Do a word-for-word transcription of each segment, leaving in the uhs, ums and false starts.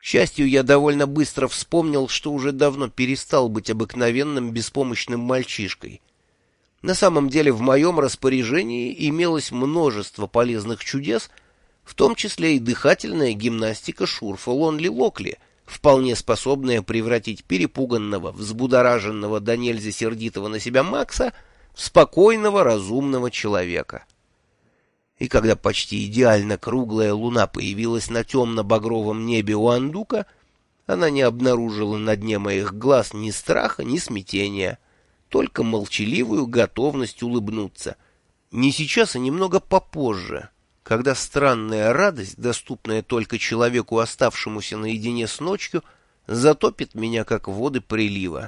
счастью, я довольно быстро вспомнил, что уже давно перестал быть обыкновенным беспомощным мальчишкой. На самом деле в моем распоряжении имелось множество полезных чудес, в том числе и дыхательная гимнастика Шурфа Лонли Локли, вполне способная превратить перепуганного, взбудораженного до нельзя сердитого на себя Макса в спокойного, разумного человека. И когда почти идеально круглая луна появилась на темно-багровом небе у Андука, она не обнаружила на дне моих глаз ни страха, ни смятения, только молчаливую готовность улыбнуться. Не сейчас, а немного попозже, когда странная радость, доступная только человеку, оставшемуся наедине с ночью, затопит меня, как воды прилива.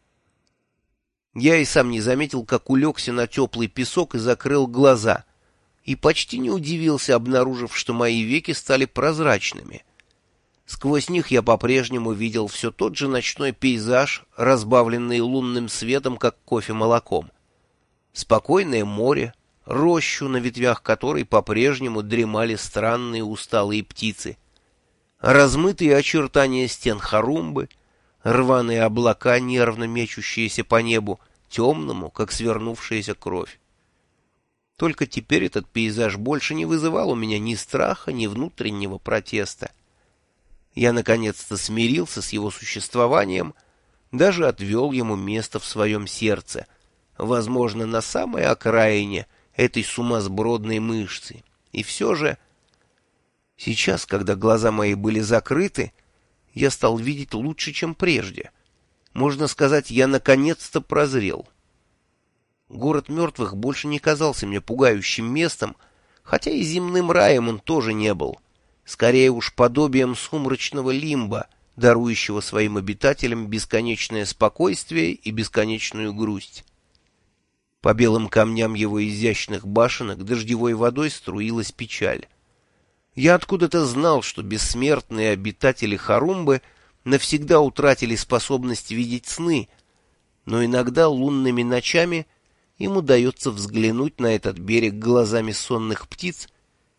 Я и сам не заметил, как улегся на теплый песок и закрыл глаза, и почти не удивился, обнаружив, что мои веки стали прозрачными. Сквозь них я по-прежнему видел все тот же ночной пейзаж, разбавленный лунным светом, как кофе молоком. Спокойное море, рощу, на ветвях которой по-прежнему дремали странные усталые птицы, размытые очертания стен Харумбы, рваные облака, нервно мечущиеся по небу, темному, как свернувшаяся кровь. Только теперь этот пейзаж больше не вызывал у меня ни страха, ни внутреннего протеста. Я наконец-то смирился с его существованием, даже отвел ему место в своем сердце, возможно, на самой окраине этой сумасбродной мышцы. И все же, сейчас, когда глаза мои были закрыты, я стал видеть лучше, чем прежде. Можно сказать, я наконец-то прозрел. Город мертвых больше не казался мне пугающим местом, хотя и земным раем он тоже не был. Скорее уж подобием сумрачного лимба, дарующего своим обитателям бесконечное спокойствие и бесконечную грусть. По белым камням его изящных башенок дождевой водой струилась печаль. Я откуда-то знал, что бессмертные обитатели Харумбы навсегда утратили способность видеть сны, но иногда лунными ночами им удается взглянуть на этот берег глазами сонных птиц.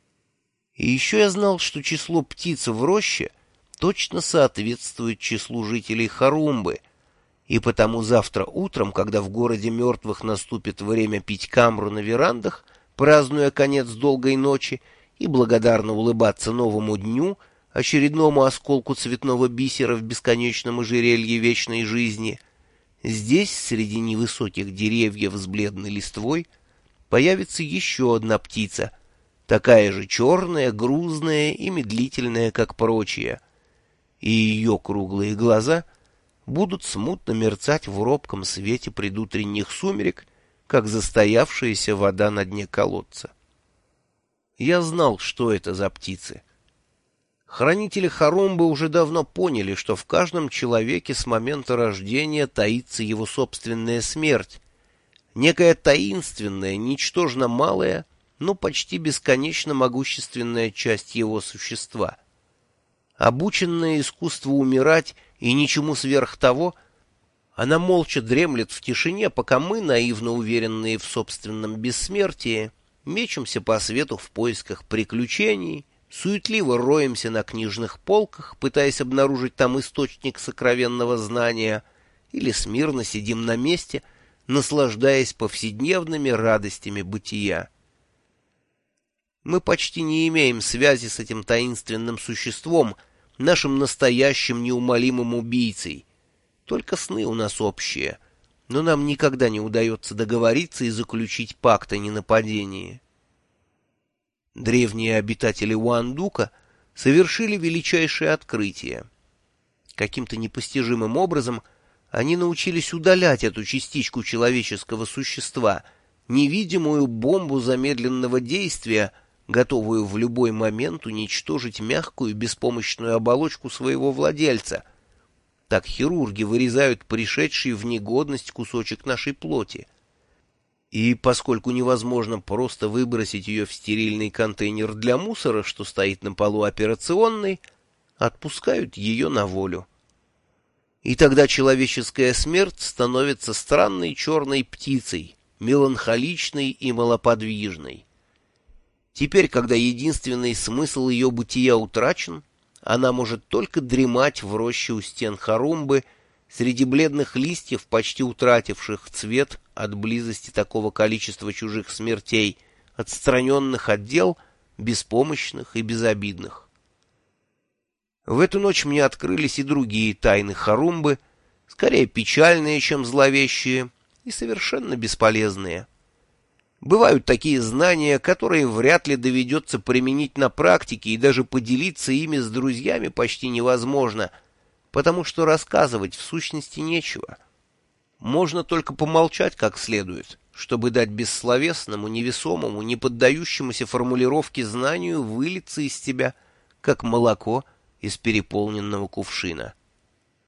И еще я знал, что число птиц в роще точно соответствует числу жителей Харумбы, и потому завтра утром, когда в городе мертвых наступит время пить камру на верандах, празднуя конец долгой ночи, и благодарно улыбаться новому дню, очередному осколку цветного бисера в бесконечном ожерелье вечной жизни, здесь, среди невысоких деревьев с бледной листвой, появится еще одна птица, такая же черная, грузная и медлительная, как прочие, и ее круглые глаза будут смутно мерцать в робком свете предутренних сумерек, как застоявшаяся вода на дне колодца. Я знал, что это за птицы. Хранители Харумбы уже давно поняли, что в каждом человеке с момента рождения таится его собственная смерть, некая таинственная, ничтожно малая, но почти бесконечно могущественная часть его существа. Обученная искусству умирать и ничему сверх того, она молча дремлет в тишине, пока мы, наивно уверенные в собственном бессмертии, мечемся по свету в поисках приключений, суетливо роемся на книжных полках, пытаясь обнаружить там источник сокровенного знания, или смирно сидим на месте, наслаждаясь повседневными радостями бытия. Мы почти не имеем связи с этим таинственным существом, нашим настоящим неумолимым убийцей. Только сны у нас общие, но нам никогда не удается договориться и заключить пакт о ненападении. Древние обитатели Уандука совершили величайшее открытие. Каким-то непостижимым образом они научились удалять эту частичку человеческого существа, невидимую бомбу замедленного действия, готовую в любой момент уничтожить мягкую беспомощную оболочку своего владельца. Так хирурги вырезают пришедший в негодность кусочек нашей плоти. И поскольку невозможно просто выбросить ее в стерильный контейнер для мусора, что стоит на полу операционной, отпускают ее на волю. И тогда человеческая смерть становится странной черной птицей, меланхоличной и малоподвижной. Теперь, когда единственный смысл ее бытия утрачен, она может только дремать в роще у стен Харумбы, среди бледных листьев, почти утративших цвет от близости такого количества чужих смертей, отстраненных от дел, беспомощных и безобидных. В эту ночь мне открылись и другие тайны Харумбы, скорее печальные, чем зловещие, и совершенно бесполезные. Бывают такие знания, которые вряд ли доведется применить на практике, и даже поделиться ими с друзьями почти невозможно, потому что рассказывать в сущности нечего. Можно только помолчать как следует, чтобы дать бессловесному, невесомому, не поддающемуся формулировке знанию вылиться из тебя, как молоко из переполненного кувшина.